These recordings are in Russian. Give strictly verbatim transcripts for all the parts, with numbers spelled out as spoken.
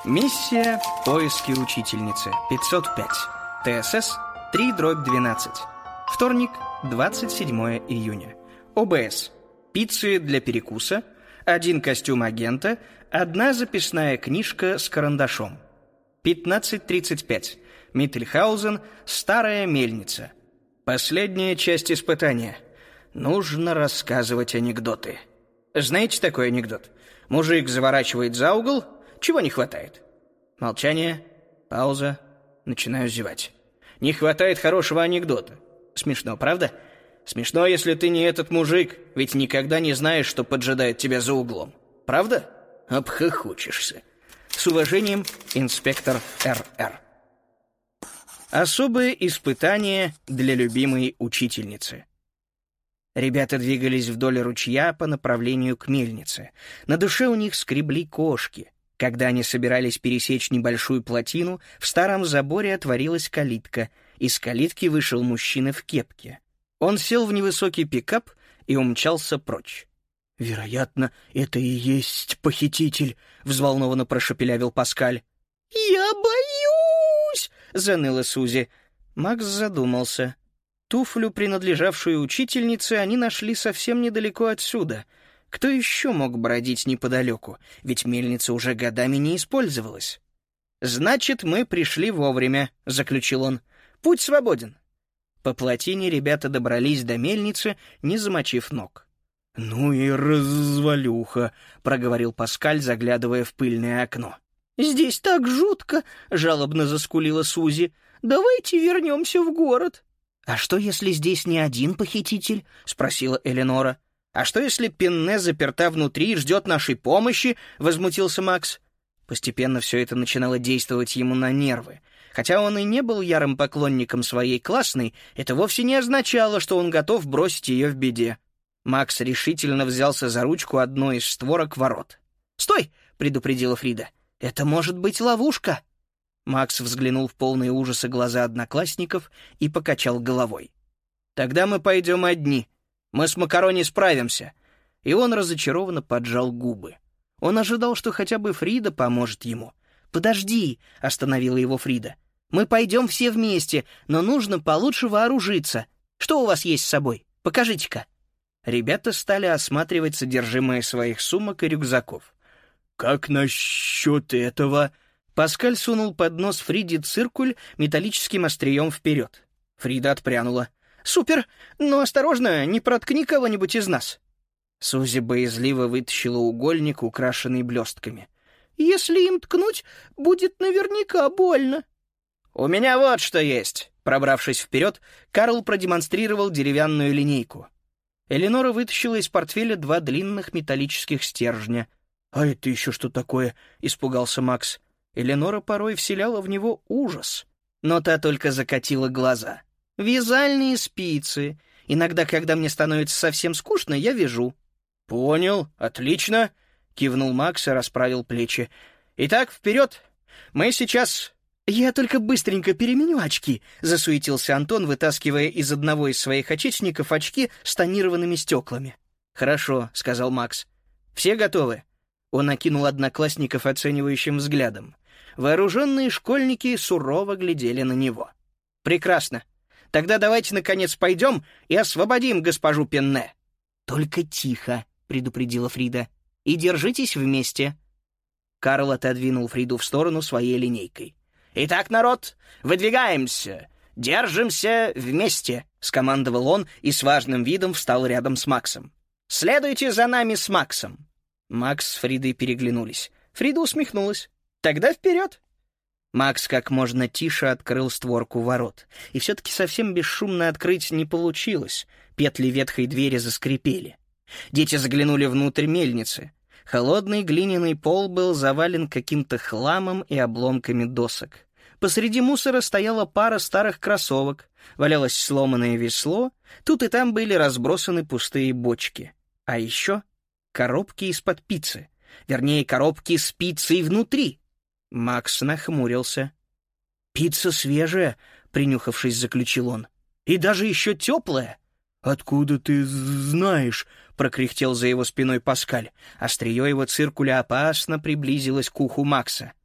Миссия «Поиски учительницы» пятьсот пять. ТСС три дробь двенадцать. Вторник, двадцать седьмое июня. ОБС. Пиццы для перекуса, один костюм агента, одна записная книжка с карандашом. пятнадцать тридцать пять. Миттельхаузен, старая мельница. Последняя часть испытания. Нужно рассказывать анекдоты. Знаете такой анекдот? Мужик заворачивает за угол. Чего не хватает? Молчание, пауза. Начинаю зевать. Не хватает хорошего анекдота. Смешно, правда? Смешно, если ты не этот мужик, ведь никогда не знаешь, что поджидает тебя за углом. Правда? Обхохочешься. С уважением, инспектор эр-эр. Особое испытание для любимой учительницы. Ребята двигались вдоль ручья по направлению к мельнице. На душе у них скребли кошки. Когда они собирались пересечь небольшую плотину, в старом заборе отворилась калитка. Из калитки вышел мужчина в кепке. Он сел в невысокий пикап и умчался прочь. «Вероятно, это и есть похититель», — взволнованно прошепелявил Паскаль. «Я боюсь!» — заныла Сузи. Макс задумался. Туфлю, принадлежавшую учительнице, они нашли совсем недалеко отсюда. Кто еще мог бродить неподалеку? Ведь мельница уже годами не использовалась. «Значит, мы пришли вовремя», — заключил он. «Путь свободен». По плотине ребята добрались до мельницы, не замочив ног. «Ну и развалюха», — проговорил Паскаль, заглядывая в пыльное окно. «Здесь так жутко», — жалобно заскулила Сузи. «Давайте вернемся в город». «А что, если здесь не один похититель?» — спросила Элеонора. «А что, если Пенне заперта внутри и ждет нашей помощи?» — возмутился Макс. Постепенно все это начинало действовать ему на нервы. Хотя он и не был ярым поклонником своей классной, это вовсе не означало, что он готов бросить ее в беде. Макс решительно взялся за ручку одной из створок ворот. «Стой!» — предупредила Фрида. «Это может быть ловушка!» Макс взглянул в полные ужаса глаза одноклассников и покачал головой. «Тогда мы пойдем одни. Мы с Макарони справимся». И он разочарованно поджал губы. Он ожидал, что хотя бы Фрида поможет ему. «Подожди!» — остановила его Фрида. «Мы пойдем все вместе, но нужно получше вооружиться. Что у вас есть с собой? Покажите-ка». Ребята стали осматривать содержимое своих сумок и рюкзаков. «Как насчет этого?» Паскаль сунул под нос Фриде циркуль металлическим острием вперед. Фрида отпрянула. «Супер! Но осторожно, не проткни кого-нибудь из нас!» Сузи боязливо вытащила угольник, украшенный блестками. «Если им ткнуть, будет наверняка больно». «У меня вот что есть!» Пробравшись вперед, Карл продемонстрировал деревянную линейку. Элеонора вытащила из портфеля два длинных металлических стержня. «А это еще что такое?» — испугался Макс. Элеонора порой вселяла в него ужас. Но та только закатила глаза. «Вязальные спицы. Иногда, когда мне становится совсем скучно, я вяжу». «Понял, отлично», — кивнул Макс и расправил плечи. «Итак, вперед! Мы сейчас...» «Я только быстренько переменю очки», — засуетился Антон, вытаскивая из одного из своих очечников очки с тонированными стеклами. «Хорошо», — сказал Макс. «Все готовы?» Он окинул одноклассников оценивающим взглядом. Вооруженные школьники сурово глядели на него. «Прекрасно. Тогда давайте, наконец, пойдем и освободим госпожу Пенне». «Только тихо», — предупредила Фрида. «И держитесь вместе». Карл отодвинул Фриду в сторону своей линейкой. «Итак, народ, выдвигаемся. Держимся вместе», — скомандовал он и с важным видом встал рядом с Максом. «Следуйте за нами с Максом». Макс с Фридой переглянулись. Фрида усмехнулась. «Тогда вперед!» Макс как можно тише открыл створку ворот. И все-таки совсем бесшумно открыть не получилось. Петли ветхой двери заскрипели. Дети заглянули внутрь мельницы. Холодный глиняный пол был завален каким-то хламом и обломками досок. Посреди мусора стояла пара старых кроссовок. Валялось сломанное весло. Тут и там были разбросаны пустые бочки. А еще коробки из-под пиццы. Вернее, коробки с пиццей внутри. Макс нахмурился. «Пицца свежая», — принюхавшись, заключил он. «И даже еще теплая». «Откуда ты знаешь?» — прокряхтел за его спиной Паскаль. Острие его циркуля опасно приблизилось к уху Макса.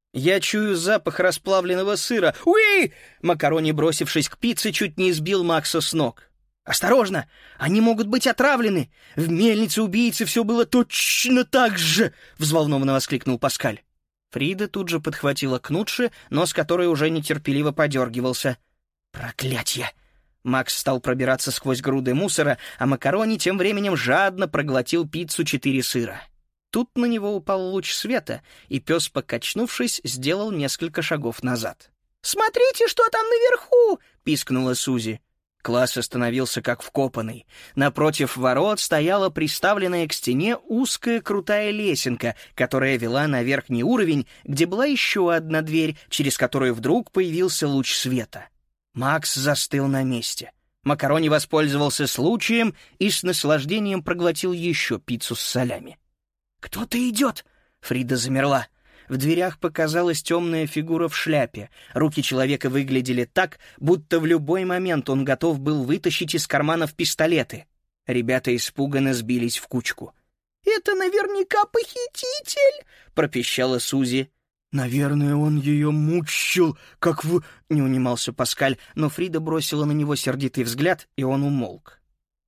Я чую запах расплавленного сыра. Уи! Макарони, бросившись к пицце, чуть не сбил Макса с ног. «Осторожно! Они могут быть отравлены! В мельнице убийцы все было точно так же!» — взволнованно воскликнул Паскаль. Фрида тут же подхватила Кнутши, нос которой уже нетерпеливо подергивался. «Проклятье!» Макс стал пробираться сквозь груды мусора, а Макарони тем временем жадно проглотил пиццу четыре сыра. Тут на него упал луч света, и пес, покачнувшись, сделал несколько шагов назад. «Смотрите, что там наверху!» — пискнула Сузи. Класс остановился как вкопанный. Напротив ворот стояла приставленная к стене узкая крутая лесенка, которая вела на верхний уровень, где была еще одна дверь, через которую вдруг появился луч света. Макс застыл на месте. Макарони воспользовался случаем и с наслаждением проглотил еще пиццу с солями. «Кто-то идет!» Фрида замерла. В дверях показалась темная фигура в шляпе. Руки человека выглядели так, будто в любой момент он готов был вытащить из карманов пистолеты. Ребята испуганно сбились в кучку. «Это наверняка похититель!» — пропищала Сузи. «Наверное, он ее мучил, как в...» — не унимался Паскаль, но Фрида бросила на него сердитый взгляд, и он умолк.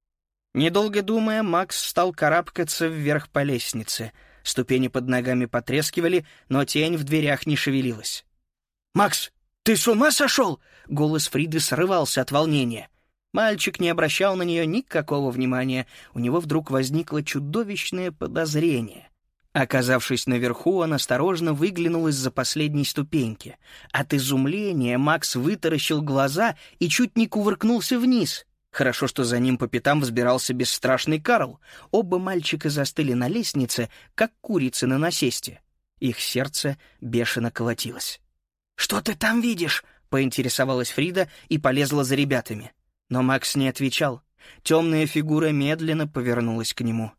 Недолго думая, Макс стал карабкаться вверх по лестнице. Ступени под ногами потрескивали, но тень в дверях не шевелилась. «Макс, ты с ума сошел?» — голос Фриды срывался от волнения. Мальчик не обращал на нее никакого внимания. У него вдруг возникло чудовищное подозрение. Оказавшись наверху, он осторожно выглянул из-за последней ступеньки. От изумления Макс вытаращил глаза и чуть не кувыркнулся вниз. Хорошо, что за ним по пятам взбирался бесстрашный Карл. Оба мальчика застыли на лестнице, как курицы на насесте. Их сердце бешено колотилось. «Что ты там видишь?» — поинтересовалась Фрида и полезла за ребятами. Но Макс не отвечал. Темная фигура медленно повернулась к нему.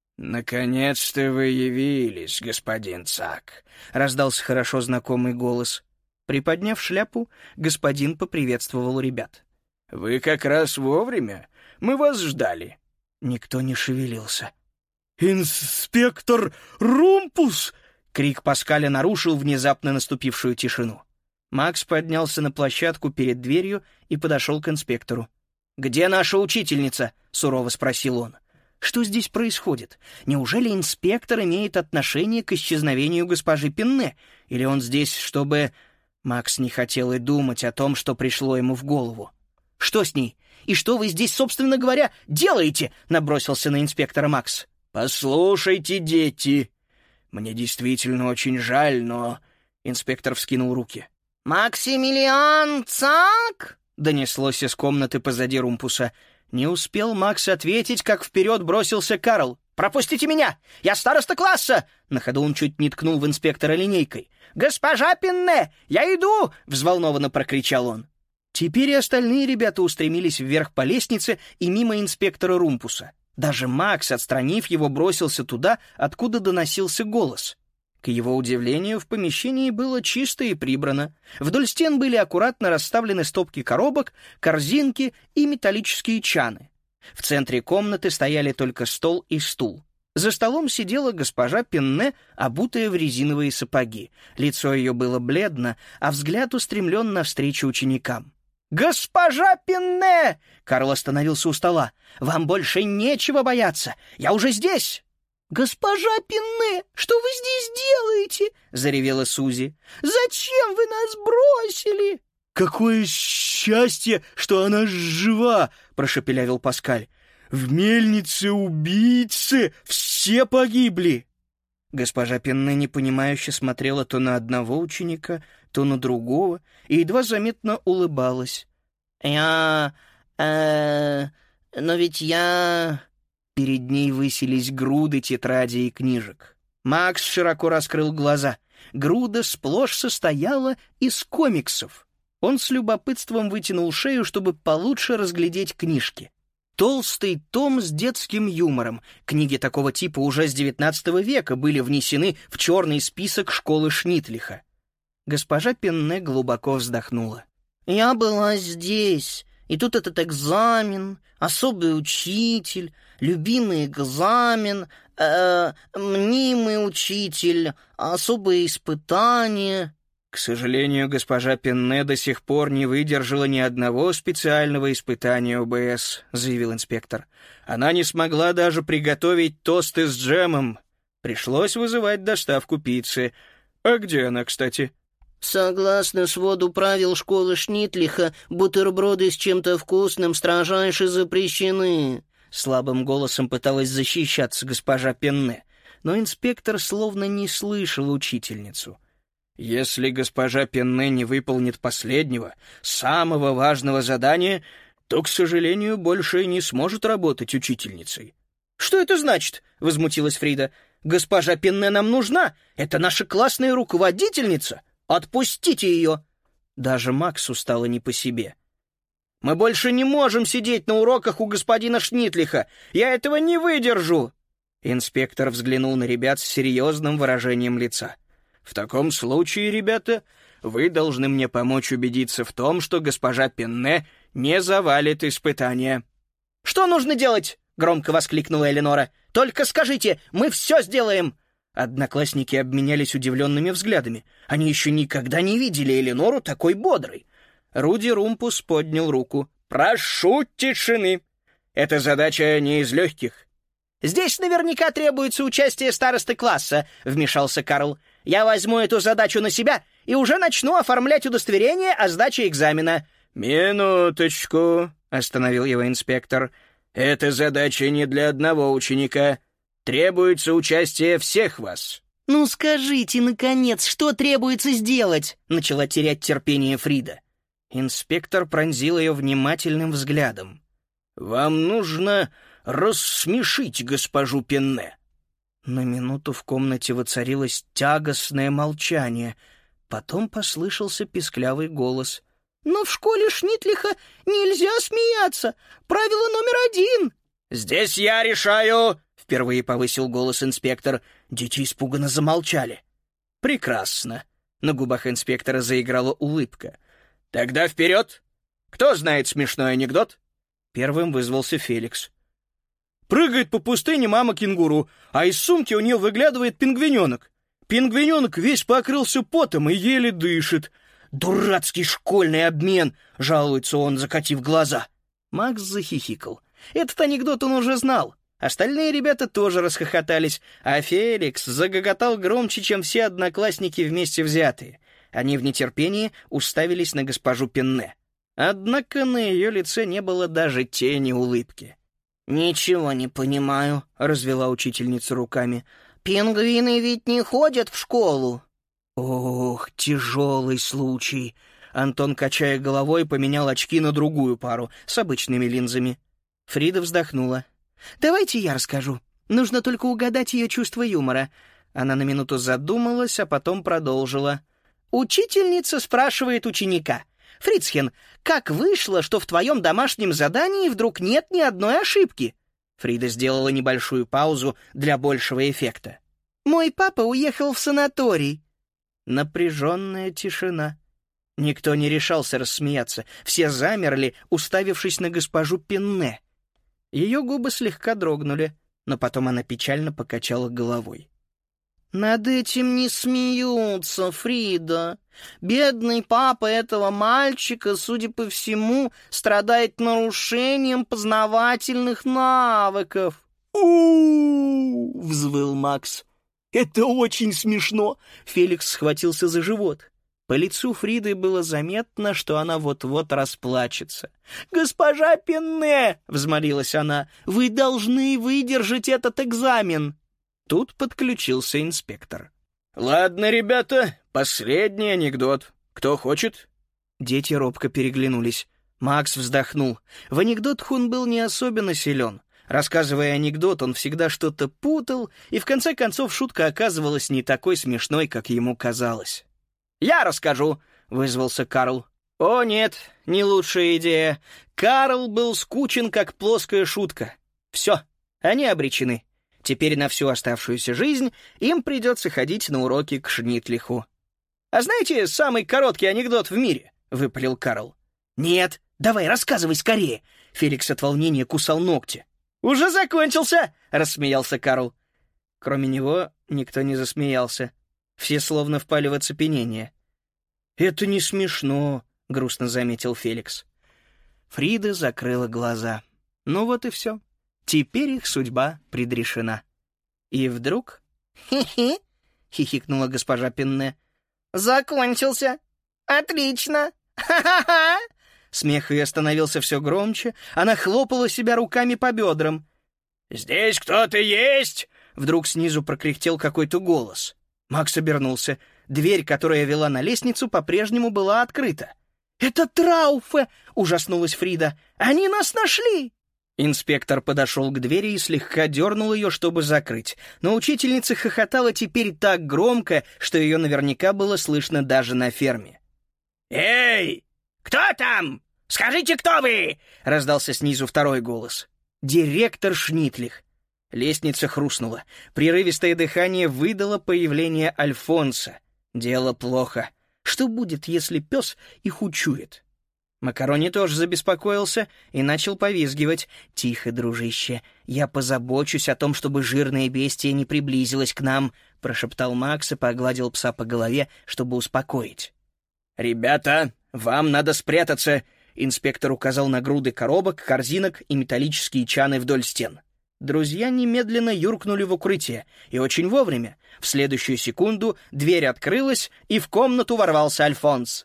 «Наконец-то вы явились, господин Цак», — раздался хорошо знакомый голос. Приподняв шляпу, господин поприветствовал ребят. «Вы как раз вовремя. Мы вас ждали». Никто не шевелился. «Инспектор Румпус!» — крик Паскаля нарушил внезапно наступившую тишину. Макс поднялся на площадку перед дверью и подошел к инспектору. «Где наша учительница?» — сурово спросил он. «Что здесь происходит? Неужели инспектор имеет отношение к исчезновению госпожи Пенне? Или он здесь, чтобы...» Макс не хотел и думать о том, что пришло ему в голову. «Что с ней? И что вы здесь, собственно говоря, делаете?» — набросился на инспектора Макс. «Послушайте, дети, мне действительно очень жаль, но...» Инспектор вскинул руки. «Максимилиан Цак?» — донеслось из комнаты позади Румпуса. Не успел Макс ответить, как вперед бросился Карл. «Пропустите меня! Я староста класса!» На ходу он чуть не ткнул в инспектора линейкой. «Госпожа Пенне! Я иду!» — взволнованно прокричал он. Теперь и остальные ребята устремились вверх по лестнице и мимо инспектора Румпуса. Даже Макс, отстранив его, бросился туда, откуда доносился голос. К его удивлению, в помещении было чисто и прибрано. Вдоль стен были аккуратно расставлены стопки коробок, корзинки и металлические чаны. В центре комнаты стояли только стол и стул. За столом сидела госпожа Пенне, обутая в резиновые сапоги. Лицо ее было бледно, а взгляд устремлен навстречу ученикам. «Госпожа Пенне!» — Карл остановился у стола. «Вам больше нечего бояться! Я уже здесь!» «Госпожа Пенне, что вы здесь делаете?» — заревела Сузи. «Зачем вы нас бросили?» «Какое счастье, что она жива!» — прошепелявил Паскаль. «В мельнице убийцы все погибли!» Госпожа Пенне непонимающе смотрела то на одного ученика, то на другого, и едва заметно улыбалась. «Я... э... но ведь я...» Перед ней высились груды тетрадей и книжек. Макс широко раскрыл глаза. Груда сплошь состояла из комиксов. Он с любопытством вытянул шею, чтобы получше разглядеть книжки. Толстый том с детским юмором. Книги такого типа уже с девятнадцатого века были внесены в черный список школы Шнитлиха. Госпожа Пенне глубоко вздохнула. «Я была здесь, и тут этот экзамен, особый учитель, любимый экзамен, э, мнимый учитель, особые испытания». К сожалению, госпожа Пенне до сих пор не выдержала ни одного специального испытания о бэ эс, заявил инспектор. Она не смогла даже приготовить тосты с джемом. Пришлось вызывать доставку пиццы. А где она, кстати? «Согласно своду правил школы Шнитлиха, бутерброды с чем-то вкусным строжайше запрещены», — слабым голосом пыталась защищаться госпожа Пенне, но инспектор словно не слышал учительницу. «Если госпожа Пенне не выполнит последнего, самого важного задания, то, к сожалению, больше не сможет работать учительницей». «Что это значит?» — возмутилась Фрида. «Госпожа Пенне нам нужна! Это наша классная руководительница! Отпустите ее!» Даже Максу стало не по себе. «Мы больше не можем сидеть на уроках у господина Шнитлиха! Я этого не выдержу!» Инспектор взглянул на ребят с серьезным выражением лица. «В таком случае, ребята, вы должны мне помочь убедиться в том, что госпожа Пенне не завалит испытания». «Что нужно делать?» — громко воскликнула Элеонора. «Только скажите, мы все сделаем!» Одноклассники обменялись удивленными взглядами. Они еще никогда не видели Элеонору такой бодрой. Руди Румпус поднял руку. «Прошу тишины! Эта задача не из легких». «Здесь наверняка требуется участие старосты класса», — вмешался Карл. «Я возьму эту задачу на себя и уже начну оформлять удостоверение о сдаче экзамена». «Минуточку», — остановил его инспектор. «Эта задача не для одного ученика. Требуется участие всех вас». «Ну скажите, наконец, что требуется сделать?» — начала терять терпение Фрида. Инспектор пронзил ее внимательным взглядом. «Вам нужно рассмешить госпожу Пенне». На минуту в комнате воцарилось тягостное молчание. Потом послышался писклявый голос. «Но в школе Шнитлиха нельзя смеяться! Правило номер один!» «Здесь я решаю!» — впервые повысил голос инспектор. Дети испуганно замолчали. «Прекрасно!» — на губах инспектора заиграла улыбка. «Тогда вперед! Кто знает смешной анекдот?» Первым вызвался Феликс. «Прыгает по пустыне мама-кенгуру, а из сумки у нее выглядывает пингвиненок. Пингвиненок весь покрылся потом и еле дышит. Дурацкий школьный обмен!» — жалуется он, закатив глаза. Макс захихикал. Этот анекдот он уже знал. Остальные ребята тоже расхохотались, а Феликс загоготал громче, чем все одноклассники вместе взятые. Они в нетерпении уставились на госпожу Пенне. Однако на ее лице не было даже тени улыбки. «Ничего не понимаю», — развела учительница руками. «Пингвины ведь не ходят в школу». «Ох, тяжелый случай». Антон, качая головой, поменял очки на другую пару с обычными линзами. Фрида вздохнула. «Давайте я расскажу. Нужно только угадать ее чувство юмора». Она на минуту задумалась, а потом продолжила. «Учительница спрашивает ученика. Фрицхен, как вышло, что в твоем домашнем задании вдруг нет ни одной ошибки?» Фрида сделала небольшую паузу для большего эффекта. «Мой папа уехал в санаторий». Напряженная тишина. Никто не решался рассмеяться. Все замерли, уставившись на госпожу Пенне. Ее губы слегка дрогнули, но потом она печально покачала головой. «Над этим не смеются, Фрида. Бедный папа этого мальчика, судя по всему, страдает нарушением познавательных навыков». «У-у-у!» — взвыл Макс. «Это очень смешно!» — Феликс схватился за живот. По лицу Фриды было заметно, что она вот-вот расплачется. «Госпожа Пенне!» — взмолилась она. «Вы должны выдержать этот экзамен!» Тут подключился инспектор. «Ладно, ребята, последний анекдот. Кто хочет?» Дети робко переглянулись. Макс вздохнул. В анекдотах он был не особенно силен. Рассказывая анекдот, он всегда что-то путал, и в конце концов шутка оказывалась не такой смешной, как ему казалось. «Я расскажу», — вызвался Карл. О нет, не лучшая идея. Карл был скучен, как плоская шутка. Все, они обречены. Теперь на всю оставшуюся жизнь им придется ходить на уроки к Шнитлиху. «А знаете самый короткий анекдот в мире?» — выпалил Карл. «Нет, давай, рассказывай скорее!» Феликс от волнения кусал ногти. «Уже закончился!» — рассмеялся Карл. Кроме него никто не засмеялся. Все словно впали в оцепенение. «Это не смешно», — грустно заметил Феликс. Фрида закрыла глаза. Ну вот и все. Теперь их судьба предрешена. И вдруг... «Хи-хи», — хихикнула госпожа Пенне. «Закончился. Отлично. Ха-ха-ха!» Смех ее становился все громче, она хлопала себя руками по бедрам. «Здесь кто-то есть?» Вдруг снизу прокряхтел какой-то голос. Макс обернулся. Дверь, которая вела на лестницу, по-прежнему была открыта. «Это Трауфе!» — ужаснулась Фрида. «Они нас нашли!» Инспектор подошел к двери и слегка дернул ее, чтобы закрыть. Но учительница хохотала теперь так громко, что ее наверняка было слышно даже на ферме. «Эй! Кто там? Скажите, кто вы?» — раздался снизу второй голос. «Директор Шнитлих». Лестница хрустнула. Прерывистое дыхание выдало появление Альфонса. Дело плохо. Что будет, если пес их учует? Макарони тоже забеспокоился и начал повизгивать. «Тихо, дружище, я позабочусь о том, чтобы жирное бестие не приблизилось к нам», — прошептал Макс и погладил пса по голове, чтобы успокоить. «Ребята, вам надо спрятаться», — инспектор указал на груды коробок, корзинок и металлические чаны вдоль стен. Друзья немедленно юркнули в укрытие, и очень вовремя. В следующую секунду дверь открылась, и в комнату ворвался Альфонс.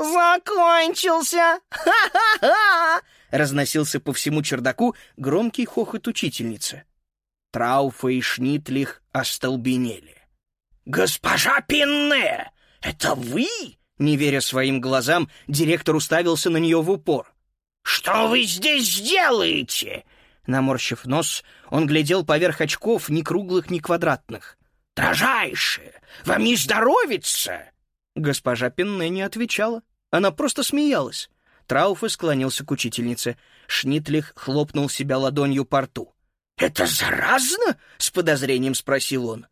«Закончился! Ха-ха-ха!» Разносился по всему чердаку громкий хохот учительницы. Трауфе и Шнитлих остолбенели. «Госпожа Пенне, это вы?» Не веря своим глазам, директор уставился на нее в упор. «Что вы здесь делаете?» Наморщив нос, он глядел поверх очков, ни круглых, ни квадратных. «Дражайше! Вам не здоровится!» Госпожа Пенне не отвечала. Она просто смеялась. Трауфе склонился к учительнице. Шнитлих хлопнул себя ладонью по рту. «Это заразно?» — с подозрением спросил он.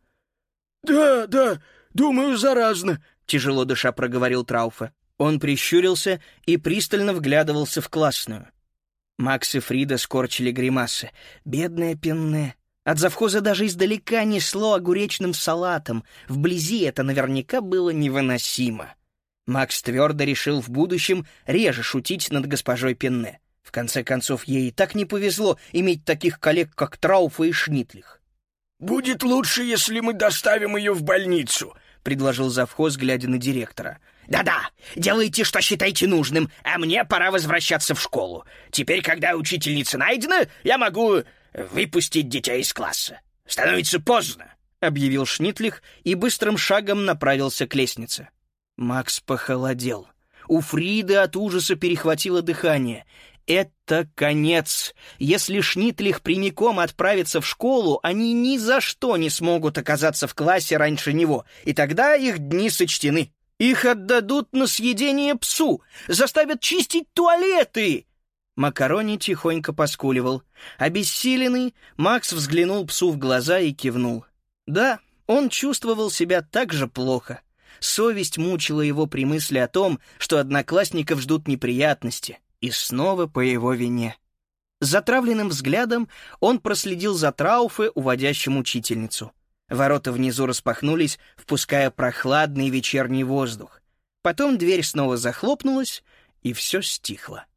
«Да, да, думаю, заразно», — тяжело дыша проговорил Трауфе. Он прищурился и пристально вглядывался в классную. Макс и Фрида скорчили гримасы. Бедная Пенне. От завхоза даже издалека несло огуречным салатом. Вблизи это наверняка было невыносимо. Макс твердо решил в будущем реже шутить над госпожой Пенне. В конце концов, ей и так не повезло иметь таких коллег, как Трауфе и Шнитлих. «Будет лучше, если мы доставим ее в больницу», — предложил завхоз, глядя на директора. «Да-да, делайте, что считаете нужным, а мне пора возвращаться в школу. Теперь, когда учительница найдена, я могу выпустить детей из класса. Становится поздно», — объявил Шнитлих и быстрым шагом направился к лестнице. Макс похолодел. У Фриды от ужаса перехватило дыхание. Это конец. Если Шнитлих прямиком отправится в школу, они ни за что не смогут оказаться в классе раньше него, и тогда их дни сочтены. Их отдадут на съедение псу, заставят чистить туалеты. Макарони тихонько поскуливал. Обессиленный, Макс взглянул псу в глаза и кивнул. Да, он чувствовал себя так же плохо. Совесть мучила его при мысли о том, что одноклассников ждут неприятности, и снова по его вине. Затравленным взглядом он проследил за Трауфе, уводящим учительницу. Ворота внизу распахнулись, впуская прохладный вечерний воздух. Потом дверь снова захлопнулась, и все стихло.